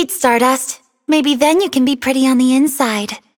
Eat Stardust. Maybe then you can be pretty on the inside.